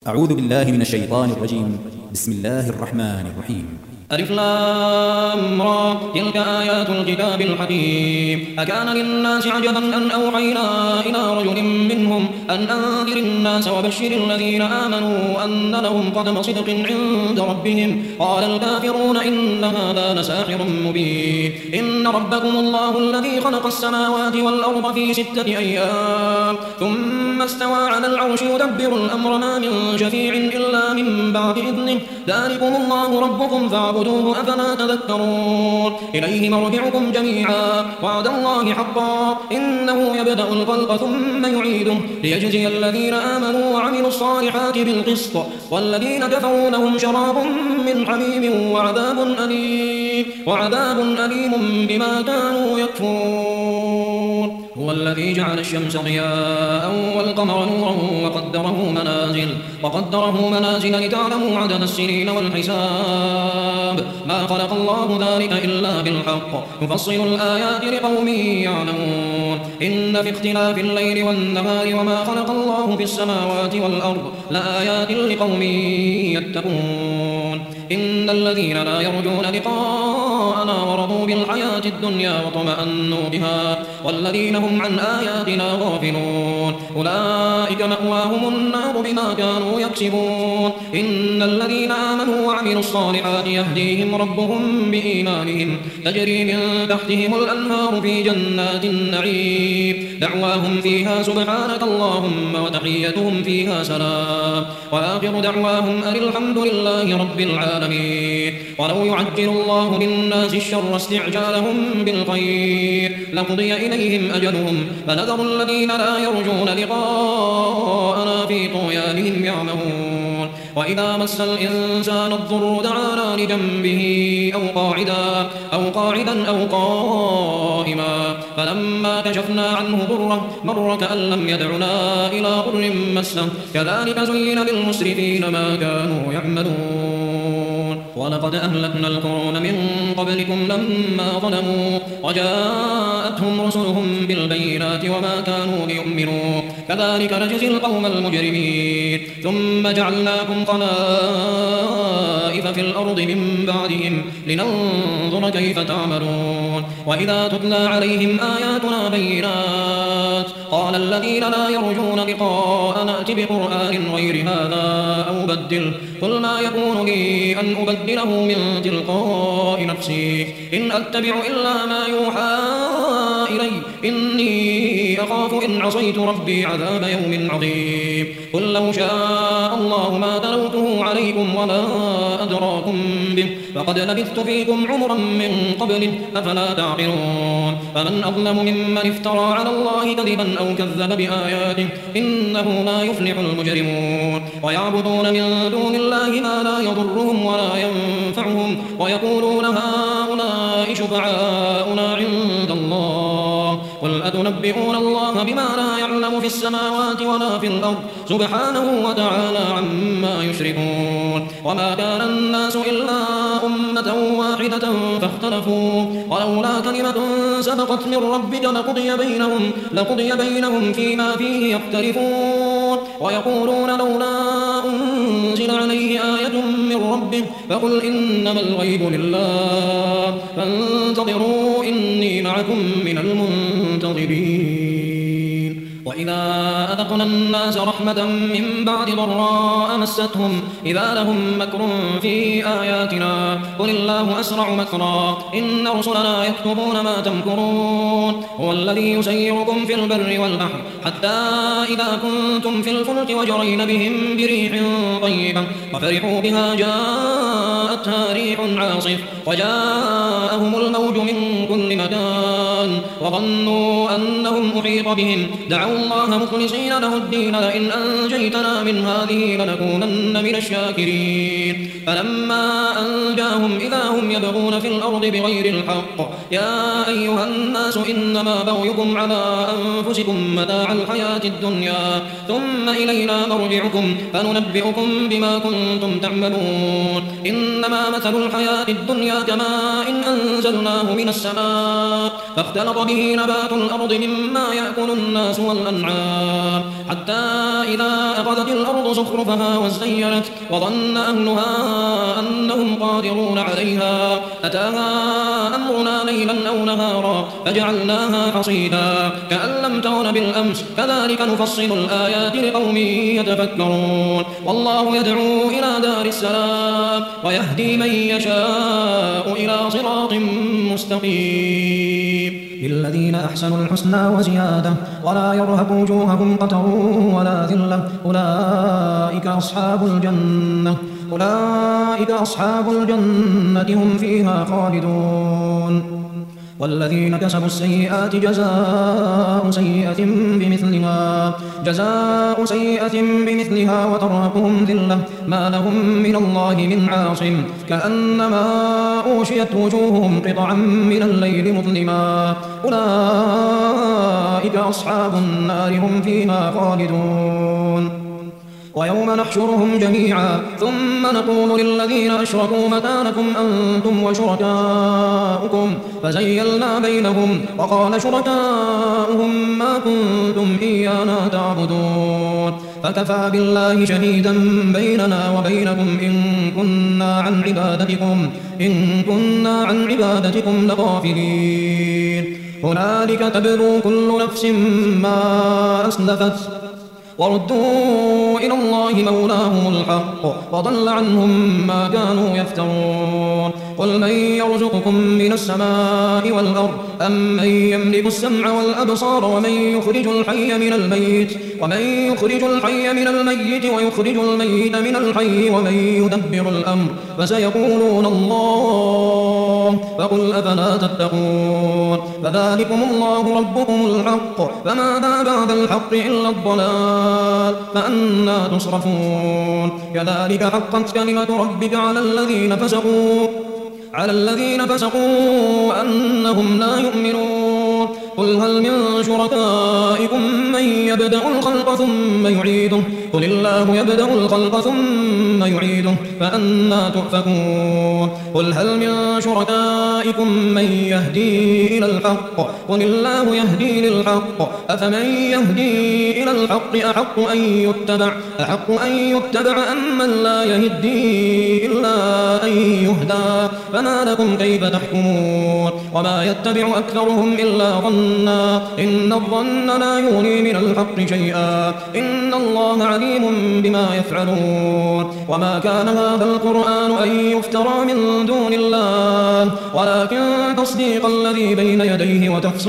أعوذ بالله من الشيطان الرجيم. بسم الله الرحمن الرحيم. ألف لام را تلك آيات الكتاب الحكيم. أكان للناس عجبا أن أوحينا إلى رجل منهم أن أنذر الناس وبشر الذين آمنوا أن لهم قدم صدق عند ربهم. قال الكافرون إن هذا لساحر مبين. إن ربكم الله الذي خلق السماوات والأرض في 6 أيام ثم استوى على العرش يدبر الأمر ما من شفيع إلا من بعد إذنه. ذلكم الله ربكم فاعبدوه أفلا تذكرون. إليه مرجعكم جميعا وعد الله حقا إنه يبدأ الخلق ثم يعيده ليجزي الذين آمنوا وعملوا الصالحات بالقسط والذين كفروا لهم شراب من حميم وعذاب أليم بما كانوا يكفرون. هو الذي جعل الشمس ضياء والقمر نورا وقدره منازل لتعلموا عدد السنين والحساب. ما خلق الله ذلك إلا بالحق يفصل الآيات لقوم يعلمون. إن في اختلاف الليل والنهار وما خلق الله في السماوات والأرض لآيات لقوم يتقون. إن الذين لا يرجون لقاءنا ورضوا بالحياة الدنيا واطمأنوا بها والذين هم عن آياتنا غافلون أولئك مأواهم النار بما كانوا يكسبون. إن الذين آمنوا وعملوا الصالحات يهديهم ربهم بإيمانهم تجري من تحتهم الأنهار في جنات النعيم. دعواهم فيها سبحانك اللهم وتحيتهم فيها سلام وآخر دعواهم أن الحمد لله رب العالمين. ولو يعجل الله للناس الشر استعجالهم بالخير لقضي إليهم أجلهم فنذر الذين لا يرجون لقاءنا في طغيانهم يعمهون. وإذا مس الإنسان الضر دعانا لجنبه أو قاعدا أو قائما فلما كشفنا عنه ضره مر كأن لم يدعنا إلى ضر مسه كذلك زين للمسرفين ما كانوا يعملون. ولقد أهلكنا القرون من قبلكم لما ظلموا وجاءتهم رسلهم بالبينات وما كانوا ليؤمنوا كذلك نجزي القوم المجرمين. ثم جعلناكم خلائف في الأرض من بعدهم لننظر كيف تعملون. وإذا تتلى عليهم آياتنا بينات قال الذين لا يرجون لقاءنا ائت بقرآن غير هذا أو بدله قل ما يكون لي أن أبدله من تلقاء نفسي إن أتبع إلا ما يوحى إلي إني أخاف إن عصيت ربي عذاب يوم عظيم. قل لو شاء الله ما تلوته عليكم ولا أدراكم به فقد لبثت فيكم عمرا من قبله أفلا تعقلون. فمن أظلم ممن افترى على الله كذبا أو كذب بآياته إنه لا يفلح المجرمون. ويعبدون من دون الله ما لا يضرهم ولا ينفعهم ويقولون هؤلاء شفعاؤنا عند الله قل أتنبئون الله بما لا يعلم في السماوات ولا في الأرض سبحانه وتعالى عما يشركون. وما كان الناس إلا أمة واحدة فاختلفوا ولولا كلمة سبقت من ربك لقضي بينهم فيما فيه يختلفون. ويقولون لولا أنزل عليه آية من ربه فقل إنما الغيب لله فانتظروا إني معكم من المنتظرين. وإذا أذقنا الناس رحمة من بعد ضراء مستهم إذا لهم مكر في آياتنا قل الله أسرع مكرا إن رسلنا يكتبون ما تمكرون. هو الذي يسيركم في البر والبحر حتى إذا كنتم في الفلك وجرين بهم بريح طيبة وفرحوا بها جاءتها ريح عاصف وجاءهم الموج من كل مكان وظنوا أنهم أحيط بهم دعوا الله مخلصين له الدين لئن أنجيتنا من هذه لنكونن من الشاكرين. فلما أنجاهم إذا هم يبغون في الأرض بغير الحق يا أيها الناس إنما بغيكم على أنفسكم متاع الحياة الدنيا ثم إلينا مرجعكم فننبئكم بما كنتم تعملون. إنما مثل الحياة الدنيا كماء إن أنزلناه من السماء فاختلط به نبات الأرض مما يأكل الناس والأنعام الأنعام حتى إذا أخذت الأرض زخرفها وزينت وظن أهلها أنهم قادرون عليها أتاها أمرنا ليلا أو نهارا فجعلناها حصيدا كأن لم تغن بالأمس كذلك نفصل الآيات لقوم يتفكرون والله يدعو إلى دار السلام ويهدي من يشاء إلى صراط مستقيم للذين أحسنوا الحسنى وزيادة ولا يرهق وجوههم قتر ولا ذلة أولئك أصحاب الجنة هم فيها خالدون والذين كسبوا السيئات جزاء سيئة بمثلها وترهقهم ذلة ما لهم من الله من عاصم كأنما أوشيت وجوههم قطعا من الليل مظلما أولئك أصحاب النار هم فيها خالدون ويوم نحشرهم جميعا ثم نقول للذين أشركوا مكانكم أنتم وشركاؤكم فزيلنا بينهم وقال شركاؤهم ما كنتم إيانا تعبدون فكفى بالله شهيدا بيننا وبينكم إن كنا عن عبادتكم لغافلين هنالك تبلو كل نفس ما أسلفت وردوا إلى الله مولاهم الحق وضل عنهم ما كانوا يفترون قل من يرزقكم من السماء والأرض أم من يملك السمع والأبصار ومن يخرج الحي من الميت ويخرج الميت من الحي ومن يدبر الأمر فسيقولون الله فقل أفلا تتقون فذلكم الله ربكم الحق فماذا بعد الحق إلا الضلال فأنى تصرفون كذلك حقت كلمة ربك على الذين فسقوا أنهم لا يؤمنون قل هل من شركائكم من يبدأ الخلق ثم يعيده قل الله يبدأ الخلق ثم يعيده فأنى تؤفكون قل هل من شركائكم من يهدي إلى الحق قل الله يهدي للحق أفمن يهدي إلى الحق أحق أن يتبع أم من لا يهدي إلا أن يهدى فما لكم كيف تحكمون وما يتبع أكثرهم إلا ظنا إن الظن لا يغني من الحق شيئا إن الله عليم بما يفعلون وما كان هذا القرآن أن يفترى من دون الله ولكن تصديق الذي بين يديه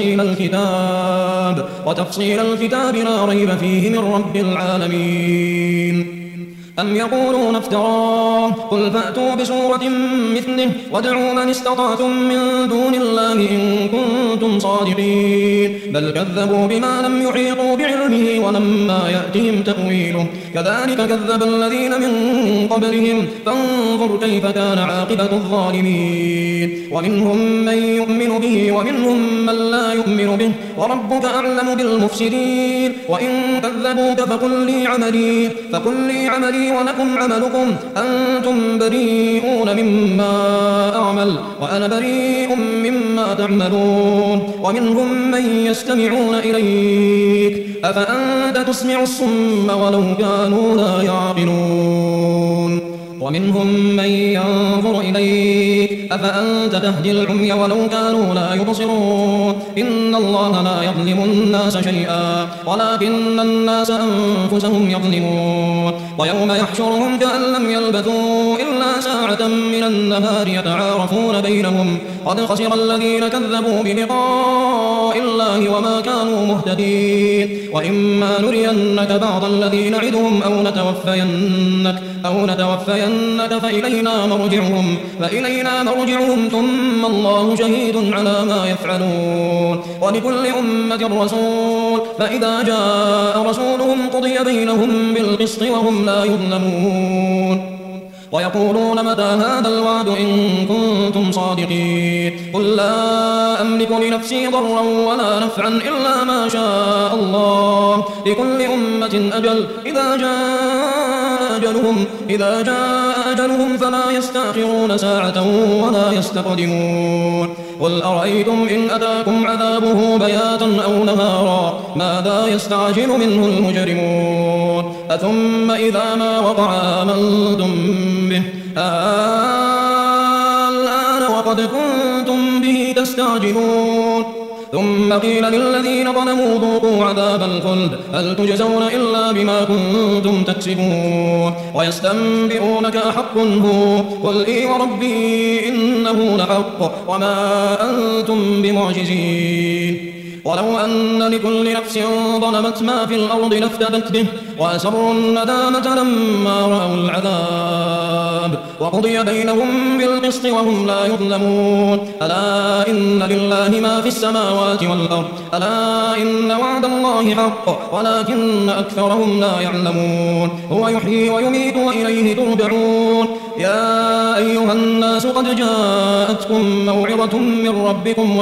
وتفصيل الكتاب لا ريب فيه من رب العالمين أم يقولون افتراه قل فأتوا بسورة مثله وادعوا من استطعتم من دون الله إن كنتم صادقين بل كذبوا بما لم يحيطوا بعلمه ولما يأتهم تأويله كذلك كذب الذين من قبلهم فانظر كيف كان عاقبة الظالمين ومنهم من يؤمن به ومنهم من لا يؤمن به وربك أعلم بالمفسدين وإن كذبوك فقل لي عملي ولكم عملكم أنتم بريئون مما أعمل وأنا بريء مما تعملون ومنهم من يستمعون إليك أفأنت تسمع الصم ولو كانوا لا يعقلون ومنهم من ينظر إليك أفأنت تهدي العمي ولو كانوا لا يبصرون إن الله لا يظلم الناس شيئا ولكن الناس أنفسهم يظلمون ويوم يحشرهم كأن لم يلبثوا إلا ساعة من النهار يتعارفون بينهم قد خسر الذين كذبوا بلقاء الله وما كانوا مهتدين وإما نرينك بعض الذي نعدهم أو نتوفينك فإلينا مرجعهم ثم الله شهيد على ما يفعلون ولكل أمة رسول فإذا جاء رسولهم قضي بينهم بالقسط وهم لا يظلمون ويقولون متى هذا الوعد إن كنتم صادقين قل لا أملك لنفسي ضرا ولا نفعا إلا ما شاء الله لكل أمة أجل إذا جاء جاء أجلهم فلا يستأخرون ساعة ولا يستقدمون قل أرأيتم إن أتاكم عذابه بياتا أو نهارا ماذا يستعجل منه المجرمون أثم إذا ما وقع آمنتم به الآن وقد كنتم به تستعجلون ثم قيل للذين ظلموا ذوقوا عذاب الخلد هل تجزون إلا بما كنتم تكسبون ويستنبئونك أحق هو قل إي وربي إنه لحق وما أنتم بمعجزين ولو أن لكل نفس ظلمت ما في الأرض لافتدت به وأسروا الندامة لما رأوا العذاب وقضي بينهم بالقسط وهم لا يظلمون ألا إن لله ما في السماوات والأرض ألا إن وعد الله حق ولكن أكثرهم لا يعلمون هو يحيي ويميت وإليه ترجعون يا أيها الناس قد جاءتكم موعظة من ربكم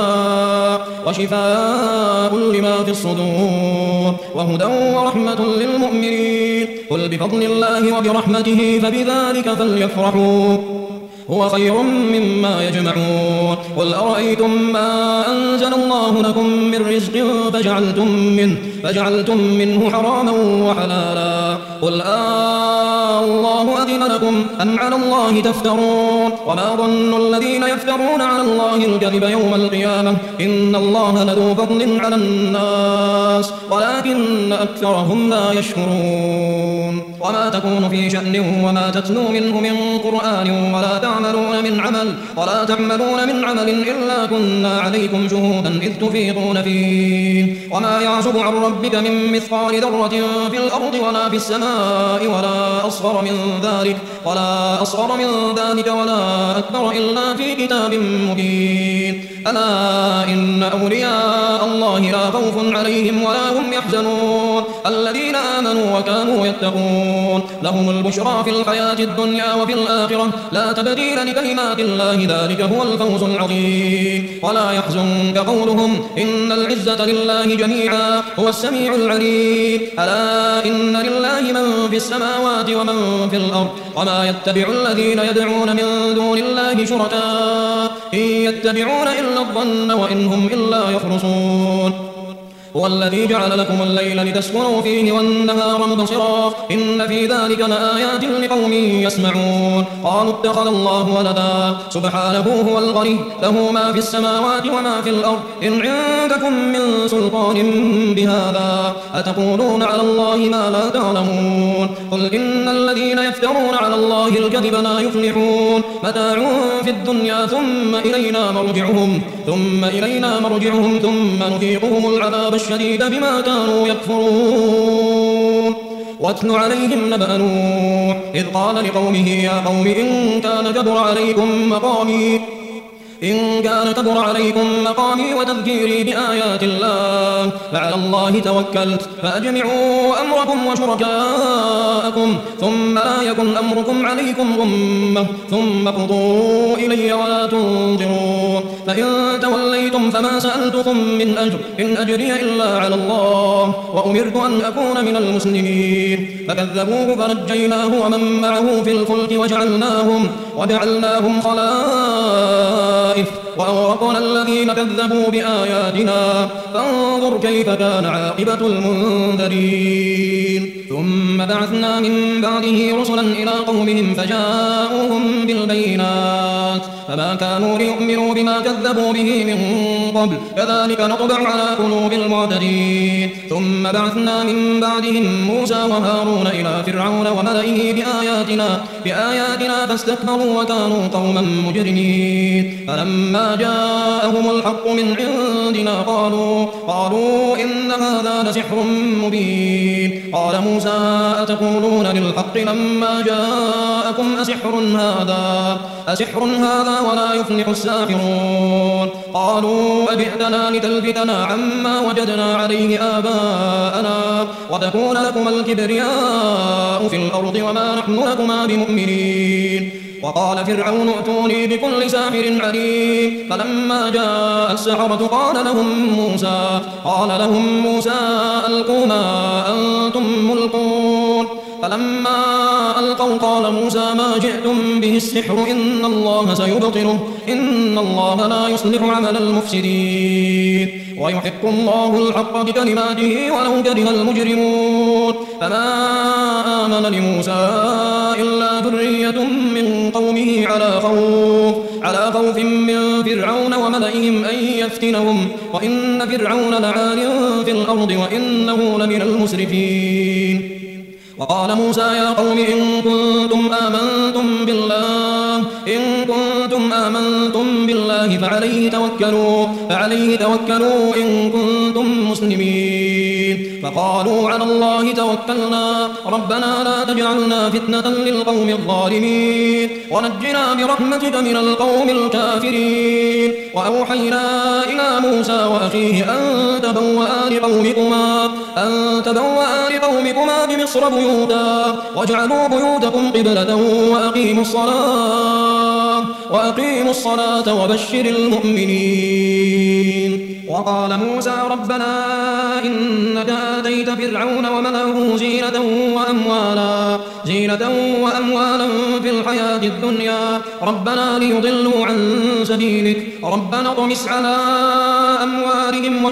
وشفاء لما في الصدور وهدى ورحمة للمؤمنين قل بفضل الله وبرحمته فبذلك فليفرحوا هو خير مما يجمعون قل أرأيتم ما أنزل الله لكم من رزق فجعلتم منه حراما وحلالا قل الله أذن لكم أم على الله تفترون وما ظن الذين يفترون على الله الكذب يوم القيامة إن الله لذو فضل على الناس ولكن أكثرهم لا يشكرون وما تكون في شأن وما تتلو منه من قرآن ولا تعملون من عمل إلا كنا عليكم شهودا إذ تفيضون فيه وما يعزب عن ربك من مثقال ذرة في الأرض ولا في السماء ولا أصغر من ذلك ولا أكبر إلا في كتاب مبين ألا إن أولياء الله لا خوف عليهم ولا هم يحزنون الذين آمنوا وكانوا يتقون لهم البشرى في الحياة الدنيا وفي الآخرة لا تبديل لكلمات الله ذلك هو الفوز العظيم ولا يحزنك قولهم إن العزة لله جميعا هو السميع العليم ألا إن لله من في السماوات ومن في الأرض وما يتبع الذين يدعون من دون الله شركاء إن يتبعون إلا الظن وإن هم إلا يخرصون هو الذي جعل لكم الليل لتسكنوا فيه والنهار مبصرا إن في ذلك لآيات لقوم يسمعون قالوا اتخذ الله ولدا سبحانه هو الغني له ما في السماوات وما في الأرض إن عندكم من سلطان بهذا أتقولون على الله ما لا تعلمون قل إن الذين يفترون على الله الكذب لا يفلحون متاع في الدنيا ثم إلينا مرجعهم ثم نذيقهم العذاب الشديد بما كانوا يكفرون واتل عليهم نبأ نوح إذ قال لقومه يا قوم إن كان كبر عليكم مقامي وتذكيري بآيات الله فعلى الله توكلت فأجمعوا أمركم وشركاءكم ثم لا يكن أمركم عليكم غمة ثم اقضوا إلي ولا تنظرون فإن توليتم فما سألتكم من أجر إن أجري إلا على الله وأمرت أن أكون من المسلمين فكذبوه فنجيناه ومن معه في الفلك وجعلناهم خلائف وأغرقنا الذين كذبوا بآياتنا فانظر كيف كان عاقبة المنذرين ثم بعثنا من بعده رسلا إلى قومهم فجاءوهم بالبينات فما كانوا ليؤمنوا بما كذبوا به من قبل كذلك نطبع على قلوب المعتدين ثم بعثنا من بعدهم موسى وهارون إلى فرعون وملئه بآياتنا فاستكبروا وكانوا قوما مجرمين فلما جاءهم الحق من عندنا قالوا إن هذا لسحر مبين قال موسى أتقولون للحق لما جاءكم أسحر هذا ولا يفلح الساحرون قالوا أجئتنا لتلفتنا عما وجدنا عليه آباءنا وتكون لكما الكبرياء في الأرض وما نحن لكما بمؤمنين وقال فرعون ائتوني بكل ساحر عليم فلما جاء السحرة قال لهم موسى ألقوا ما أنتم ملقون فلما ألقوا قال موسى ما جئتم به السحر إن الله سيبطله إن الله لا يصلح عمل المفسدين ويحق الله الحق بكلماته ولو كره المجرمون فما آمن لموسى إلا ذرية من قومه على خوف من فرعون وملئهم أن يفتنهم وإن فرعون لعال في الأرض وإنه لمن المسرفين وقال موسى يا قوم إن كنتم آمنتم بالله فعليه توكلوا إن كنتم مسلمين فقالوا على الله توكلنا ربنا لا تجعلنا فتنة للقوم الظالمين ونجنا برحمتك من القوم الكافرين وأوحينا إلى موسى وأخيه أن تبوأ لقومكما بمصر بيوتا واجعلوا بيوتكم قبلة وأقيموا الصلاة وبشر المؤمنين وقال موسى ربنا إنك آتيت فرعون وملأه زينة وأموالا في الحياة الدنيا ربنا ليضلوا عن سبيلك ربنا اطمس على أموالهم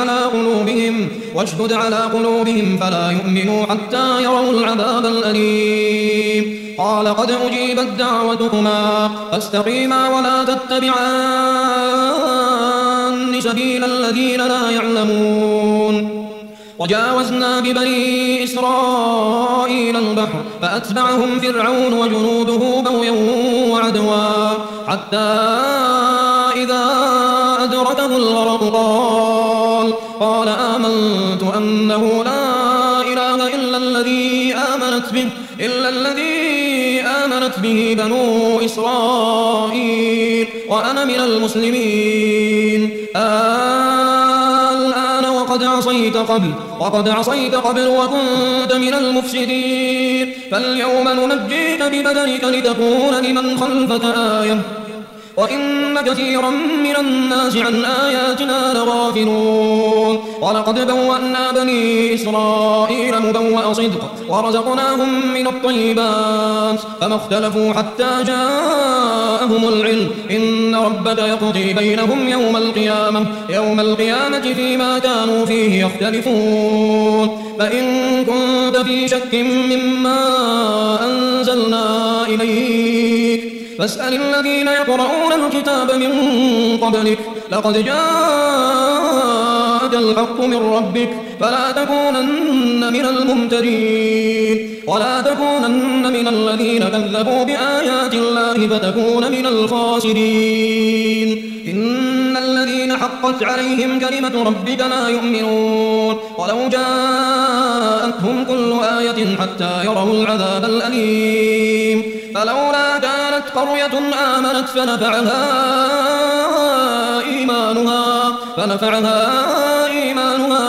واشدد على قلوبهم فلا يؤمنوا حتى يروا العذاب الأليم قال قد أجيبت دعوتكما فاستقيما ولا تتبعان سبيل الذين لا يعلمون وجاوزنا ببني إسرائيل البحر فأتبعهم فرعون وجنوده بغيا وعدوا حتى إذا أدركه الغرق قال آمنت أنه لا إله إلا الذي آمنت به بنو إسرائيل وأنا من المسلمين الآن وقد عصيت قبل وكنت من المفسدين فاليوم ننجيك ببدنك لتكون لمن خلفك آية وإن كثيرا من الناس عن آياتنا لغافلون ولقد بوأنا بني إسرائيل مبوأ صدق ورزقناهم من الطيبات فما اختلفوا حتى جاءهم العلم إن ربك يقضي بينهم يوم القيامة فيما كانوا فيه يختلفون فإن كنت في شك مما أنزلنا إليك فاسأل الذين يقرؤون الكتاب من قبلك لقد جاءك الحق من ربك فلا تكونن من الممترين ولا تكونن من الذين كذبوا بآيات الله فتكون من الخاسرين إن الذين حقت عليهم كلمة ربك لا يؤمنون ولو جاءتهم كل آية حتى يروا العذاب الأليم فلولا كانت قرية آمنت فنفعها إيمانها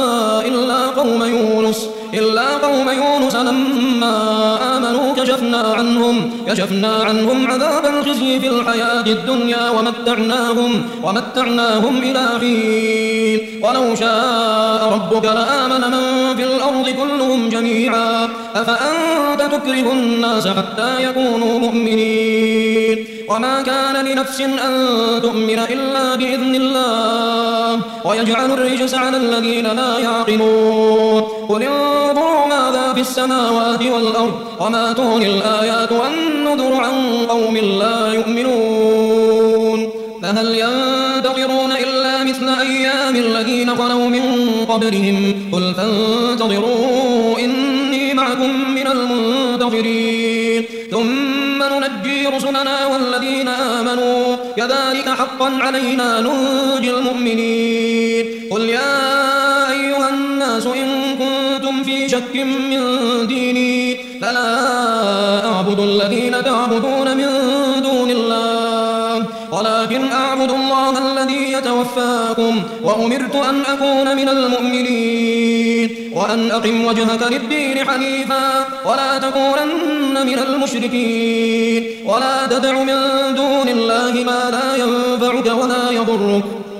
إلا قوم يونس لما آمنوا كشفنا عنهم عذاب الخزي في الحياة الدنيا ومتعناهم إلى حين ولو شاء ربك لآمن من في الأرض كلهم جميعا أفأنت تكره الناس حتى يكونوا مؤمنين وما كان لنفس أن تؤمن إلا بإذن الله ويجعل الرجس على الذين لا يعقلون قل انظروا ماذا في السماوات والأرض وما تغني الآيات والنذر عن قوم لا يؤمنون فهل ينتظرون إلا مثل أيام الذين خلوا من قبلهم قل فانتظروا إني معكم من المنتظرين ثم ننجي رسلنا والذين آمنوا كذلك حقا علينا ننجي المؤمنين قل يا أيها الناس إن كنتم في شك من ديني فلا أعبد الذين تعبدون من دون الله ولكن أعبد الله الذي يتوفاكم وأمرت أن أكون من المؤمنين وأن أقم وجهك للدين حنيفا ولا تكونن من المشركين ولا تدع من دون الله ما لا ينفعك ولا يضرك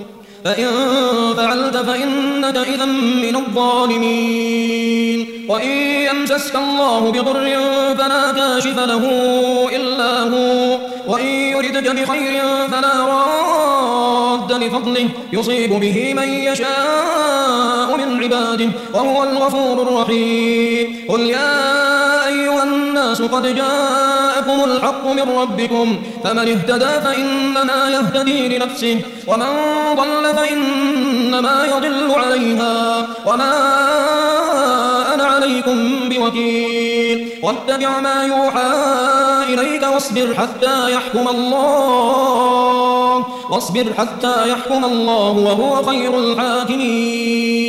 فإن فعلت فإنك إذا من الظالمين وإن يمسسك الله بضر فلا كاشف له إلا هو وإن يردك بخير فلا راد لفضله يصيب به من يشاء من عباده وهو الغفور الرحيم قل يا أيها الناس قد جاءكم الحق من ربكم فمن اهتدى فإنما يهتدي لنفسه ومن ضل فإنما يضل عليها وما أنا عليكم بوكيل واتبع ما يوحى إليك واصبر حتى يحكم الله وهو خير الحاكمين